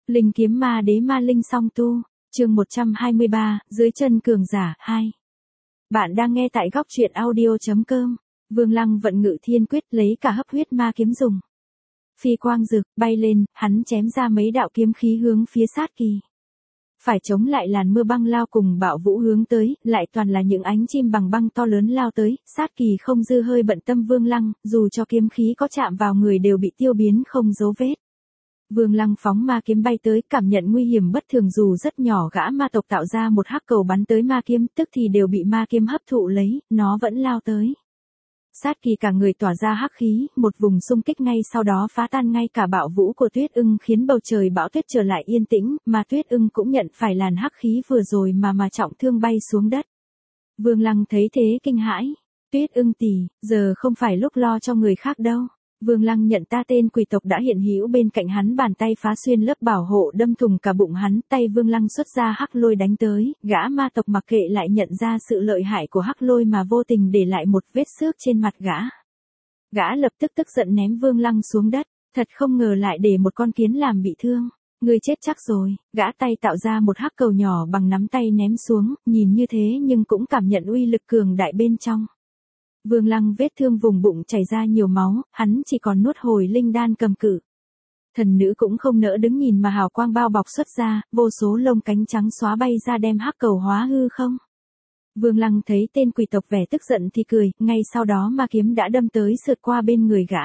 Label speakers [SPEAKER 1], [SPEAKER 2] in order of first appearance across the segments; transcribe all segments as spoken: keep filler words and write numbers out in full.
[SPEAKER 1] Linh kiếm ma đế ma linh song tu, chương một trăm hai mươi ba, dưới chân cường giả, hai. Bạn đang nghe tại góc truyện audio chấm com, Vương Lăng vận ngự thiên quyết lấy cả hấp huyết ma kiếm dùng. Phi quang rực, bay lên, hắn chém ra mấy đạo kiếm khí hướng phía sát kỳ. Phải chống lại làn mưa băng lao cùng bạo vũ hướng tới, lại toàn là những ánh chim bằng băng to lớn lao tới, sát kỳ không dư hơi bận tâm Vương Lăng, dù cho kiếm khí có chạm vào người đều bị tiêu biến không dấu vết. Vương Lăng phóng ma kiếm bay tới, cảm nhận nguy hiểm bất thường dù rất nhỏ, gã ma tộc tạo ra một hắc cầu bắn tới ma kiếm, tức thì đều bị ma kiếm hấp thụ lấy, nó vẫn lao tới. Sát kỳ cả người tỏa ra hắc khí, một vùng xung kích ngay sau đó phá tan ngay cả bạo vũ của Tuyết Ưng, khiến bầu trời bão tuyết trở lại yên tĩnh, mà Tuyết Ưng cũng nhận phải làn hắc khí vừa rồi mà mà trọng thương bay xuống đất. Vương Lăng thấy thế kinh hãi, Tuyết Ưng tỷ, giờ không phải lúc lo cho người khác đâu. Vương Lăng nhận ta tên quỷ tộc đã hiện hữu bên cạnh hắn, bàn tay phá xuyên lớp bảo hộ đâm thủng cả bụng hắn, tay Vương Lăng xuất ra hắc lôi đánh tới, gã ma tộc mặc kệ lại nhận ra sự lợi hại của hắc lôi mà vô tình để lại một vết xước trên mặt gã. Gã lập tức tức giận ném Vương Lăng xuống đất, thật không ngờ lại để một con kiến làm bị thương. Ngươi chết chắc rồi, gã tay tạo ra một hắc cầu nhỏ bằng nắm tay ném xuống, nhìn như thế nhưng cũng cảm nhận uy lực cường đại bên trong. Vương Lăng vết thương vùng bụng chảy ra nhiều máu, hắn chỉ còn nuốt hồi linh đan cầm cự. Thần nữ cũng không nỡ đứng nhìn mà hào quang bao bọc xuất ra, vô số lông cánh trắng xóa bay ra đem hắc cầu hóa hư không. Vương Lăng thấy tên quỷ tộc vẻ tức giận thì cười, ngay sau đó ma kiếm đã đâm tới sượt qua bên người gã.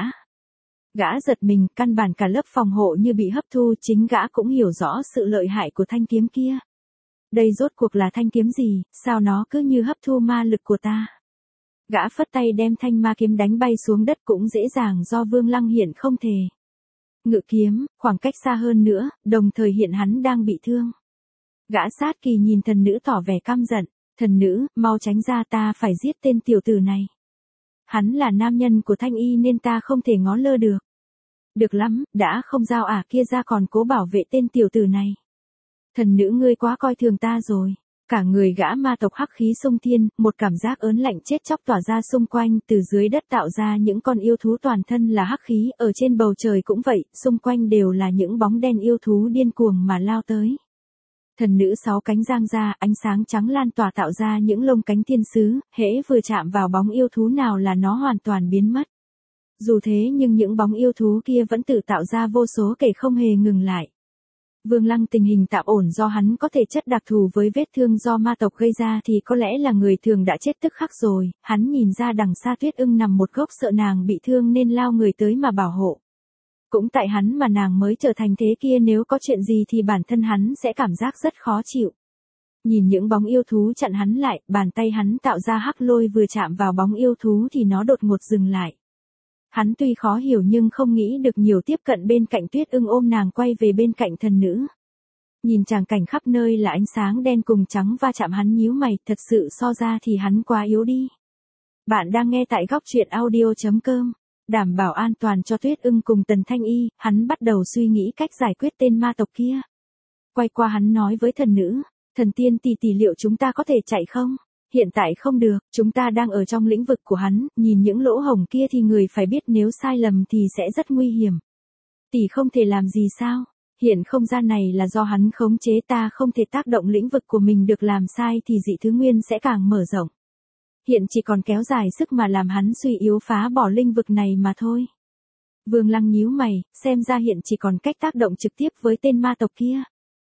[SPEAKER 1] Gã giật mình, căn bản cả lớp phòng hộ như bị hấp thu, chính gã cũng hiểu rõ sự lợi hại của thanh kiếm kia. Đây rốt cuộc là thanh kiếm gì, sao nó cứ như hấp thu ma lực của ta. Gã phất tay đem thanh ma kiếm đánh bay xuống đất, cũng dễ dàng do Vương Lăng hiện không thể. Ngự kiếm, khoảng cách xa hơn nữa, đồng thời hiện hắn đang bị thương. Gã sát kỳ nhìn thần nữ tỏ vẻ căm giận, thần nữ, mau tránh ra, ta phải giết tên tiểu tử này. Hắn là nam nhân của Thanh Y nên ta không thể ngó lơ được. Được lắm, đã không giao ả kia ra còn cố bảo vệ tên tiểu tử này. Thần nữ ngươi quá coi thường ta rồi. Cả người gã ma tộc hắc khí xung thiên, một cảm giác ớn lạnh chết chóc tỏa ra xung quanh, từ dưới đất tạo ra những con yêu thú toàn thân là hắc khí, ở trên bầu trời cũng vậy, xung quanh đều là những bóng đen yêu thú điên cuồng mà lao tới. Thần nữ sáu cánh giang ra, ánh sáng trắng lan tỏa tạo ra những lông cánh thiên sứ, hễ vừa chạm vào bóng yêu thú nào là nó hoàn toàn biến mất. Dù thế nhưng những bóng yêu thú kia vẫn tự tạo ra vô số kể không hề ngừng lại. Vương Lăng tình hình tạm ổn do hắn có thể chất đặc thù với vết thương do ma tộc gây ra thì có lẽ là người thường đã chết tức khắc rồi, hắn nhìn ra đằng xa Tuyết Ưng nằm một góc sợ nàng bị thương nên lao người tới mà bảo hộ. Cũng tại hắn mà nàng mới trở thành thế kia, nếu có chuyện gì thì bản thân hắn sẽ cảm giác rất khó chịu. Nhìn những bóng yêu thú chặn hắn lại, bàn tay hắn tạo ra hắc lôi vừa chạm vào bóng yêu thú thì nó đột ngột dừng lại. Hắn tuy khó hiểu nhưng không nghĩ được nhiều, tiếp cận bên cạnh Tuyết Ưng ôm nàng quay về bên cạnh thần nữ. Nhìn tràng cảnh khắp nơi là ánh sáng đen cùng trắng va chạm, hắn nhíu mày, thật sự so ra thì hắn quá yếu đi. Bạn đang nghe tại góc truyện audio chấm com, đảm bảo an toàn cho Tuyết Ưng cùng Tần Thanh Y, hắn bắt đầu suy nghĩ cách giải quyết tên ma tộc kia. Quay qua hắn nói với thần nữ, thần tiên tỷ tỷ, liệu chúng ta có thể chạy không? Hiện tại không được, chúng ta đang ở trong lĩnh vực của hắn, nhìn những lỗ hổng kia thì người phải biết nếu sai lầm thì sẽ rất nguy hiểm. Tỷ không thể làm gì sao? Hiện không gian này là do hắn khống chế, ta không thể tác động lĩnh vực của mình được, làm sai thì dị thứ nguyên sẽ càng mở rộng. Hiện chỉ còn kéo dài sức mà làm hắn suy yếu, phá bỏ lĩnh vực này mà thôi. Vương Lăng nhíu mày, xem ra hiện chỉ còn cách tác động trực tiếp với tên ma tộc kia.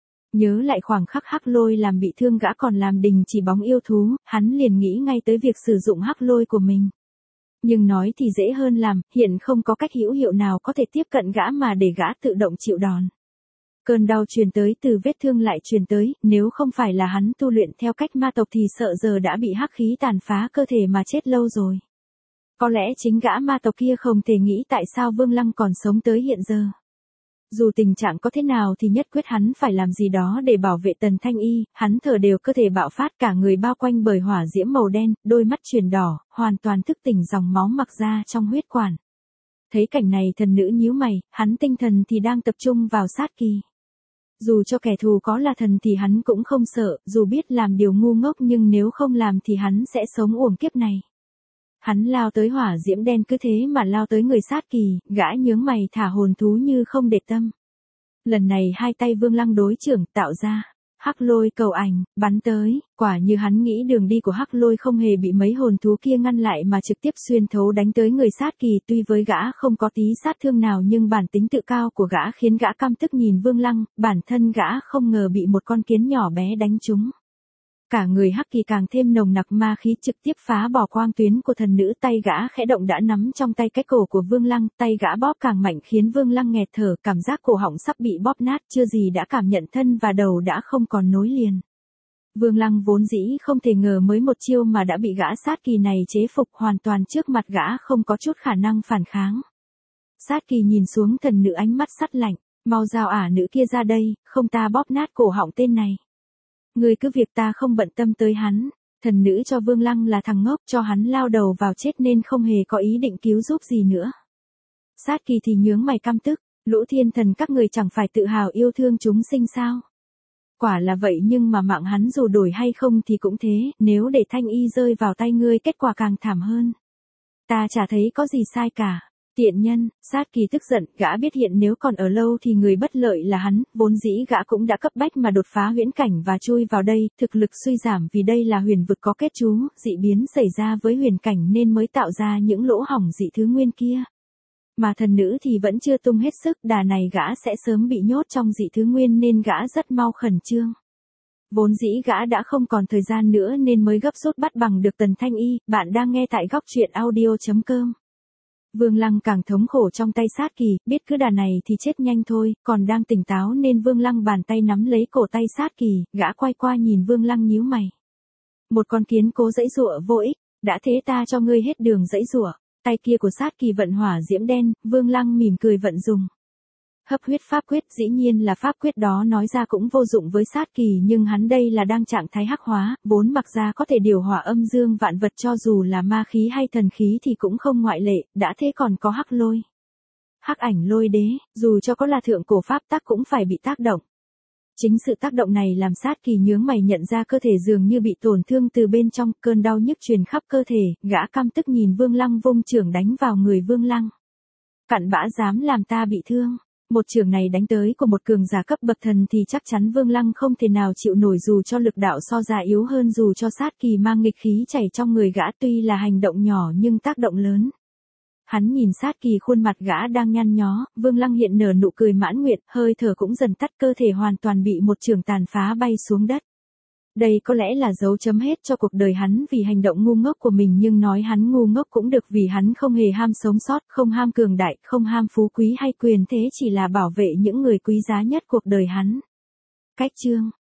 [SPEAKER 1] Nhớ lại khoảng khắc hắc lôi làm bị thương gã còn làm đình chỉ bóng yêu thú, hắn liền nghĩ ngay tới việc sử dụng hắc lôi của mình. Nhưng nói thì dễ hơn làm, hiện không có cách hữu hiệu nào có thể tiếp cận gã mà để gã tự động chịu đòn. Cơn đau truyền tới từ vết thương lại truyền tới, nếu không phải là hắn tu luyện theo cách ma tộc thì sợ giờ đã bị hắc khí tàn phá cơ thể mà chết lâu rồi. Có lẽ chính gã ma tộc kia không thể nghĩ tại sao Vương Lăng còn sống tới hiện giờ. Dù tình trạng có thế nào thì nhất quyết hắn phải làm gì đó để bảo vệ Tần Thanh Y, hắn thở đều cơ thể bạo phát, cả người bao quanh bởi hỏa diễm màu đen, đôi mắt chuyển đỏ, hoàn toàn thức tỉnh dòng máu mặc ra trong huyết quản. Thấy cảnh này thần nữ nhíu mày, hắn tinh thần thì đang tập trung vào sát kỳ. Dù cho kẻ thù có là thần thì hắn cũng không sợ, dù biết làm điều ngu ngốc nhưng nếu không làm thì hắn sẽ sống uổng kiếp này. Hắn lao tới hỏa diễm đen cứ thế mà lao tới người sát kỳ, gã nhướng mày thả hồn thú như không để tâm. Lần này hai tay Vương Lăng đối trưởng tạo ra. Hắc lôi cầu ảnh, bắn tới, quả như hắn nghĩ đường đi của hắc lôi không hề bị mấy hồn thú kia ngăn lại mà trực tiếp xuyên thấu đánh tới người sát kỳ, tuy với gã không có tí sát thương nào nhưng bản tính tự cao của gã khiến gã căm tức nhìn Vương Lăng, bản thân gã không ngờ bị một con kiến nhỏ bé đánh trúng. Cả người hắc kỳ càng thêm nồng nặc ma khí trực tiếp phá bỏ quang tuyến của thần nữ, tay gã khẽ động đã nắm trong tay cái cổ của Vương Lăng, tay gã bóp càng mạnh khiến Vương Lăng nghẹt thở, cảm giác cổ họng sắp bị bóp nát, chưa gì đã cảm nhận thân và đầu đã không còn nối liền. Vương Lăng vốn dĩ không thể ngờ mới một chiêu mà đã bị gã sát kỳ này chế phục hoàn toàn, trước mặt gã không có chút khả năng phản kháng. Sát kỳ nhìn xuống thần nữ ánh mắt sắt lạnh, mau giao ả nữ kia ra đây, không ta bóp nát cổ họng tên này. Ngươi cứ việc, ta không bận tâm tới hắn. Thần nữ cho Vương Lăng là thằng ngốc, cho hắn lao đầu vào chết nên không hề có ý định cứu giúp gì nữa. Sát kỳ thì nhướng mày căm tức, lũ thiên thần các người chẳng phải tự hào yêu thương chúng sinh sao? Quả là vậy, nhưng mà mạng hắn dù đổi hay không thì cũng thế, nếu để Thanh Y rơi vào tay ngươi kết quả càng thảm hơn. Ta chả thấy có gì sai cả. Tiện nhân, sát kỳ tức giận, gã biết hiện nếu còn ở lâu thì người bất lợi là hắn, vốn dĩ gã cũng đã cấp bách mà đột phá huyễn cảnh và chui vào đây, thực lực suy giảm vì đây là huyền vực có kết chú, dị biến xảy ra với huyền cảnh nên mới tạo ra những lỗ hổng dị thứ nguyên kia. Mà thần nữ thì vẫn chưa tung hết sức, đà này gã sẽ sớm bị nhốt trong dị thứ nguyên nên gã rất mau khẩn trương. Vốn dĩ gã đã không còn thời gian nữa nên mới gấp rút bắt bằng được Tần Thanh Y. Bạn đang nghe tại góc truyện audio chấm com. Vương Lăng càng thống khổ trong tay sát kỳ, biết cứ đà này thì chết nhanh thôi, còn đang tỉnh táo nên Vương Lăng bàn tay nắm lấy cổ tay sát kỳ, gã quay qua nhìn Vương Lăng nhíu mày. Một con kiến cố giãy giụa vô ích, đã thế ta cho ngươi hết đường giãy giụa. Tay kia của sát kỳ vận hỏa diễm đen, Vương Lăng mỉm cười vận dùng. Hấp huyết pháp quyết, dĩ nhiên là pháp quyết đó nói ra cũng vô dụng với sát kỳ, nhưng hắn đây là đang trạng thái hắc hóa, vốn mặc ra có thể điều hòa âm dương vạn vật, cho dù là ma khí hay thần khí thì cũng không ngoại lệ, đã thế còn có hắc lôi. Hắc ảnh lôi đế, dù cho có là thượng cổ pháp tắc cũng phải bị tác động. Chính sự tác động này làm sát kỳ nhướng mày, nhận ra cơ thể dường như bị tổn thương từ bên trong, cơn đau nhức truyền khắp cơ thể, gã căm tức nhìn Vương Lăng vung chưởng đánh vào người Vương Lăng. Cặn bã dám làm ta bị thương. Một chưởng này đánh tới của một cường giả cấp bậc thần thì chắc chắn Vương Lăng không thể nào chịu nổi, dù cho lực đạo so ra yếu hơn, dù cho sát kỳ mang nghịch khí chảy trong người gã, tuy là hành động nhỏ nhưng tác động lớn. Hắn nhìn sát kỳ, khuôn mặt gã đang nhăn nhó, Vương Lăng hiện nở nụ cười mãn nguyện, hơi thở cũng dần tắt, cơ thể hoàn toàn bị một chưởng tàn phá bay xuống đất. Đây có lẽ là dấu chấm hết cho cuộc đời hắn vì hành động ngu ngốc của mình, nhưng nói hắn ngu ngốc cũng được, vì hắn không hề ham sống sót, không ham cường đại, không ham phú quý hay quyền thế, chỉ là bảo vệ những người quý giá nhất cuộc đời hắn. Cách chương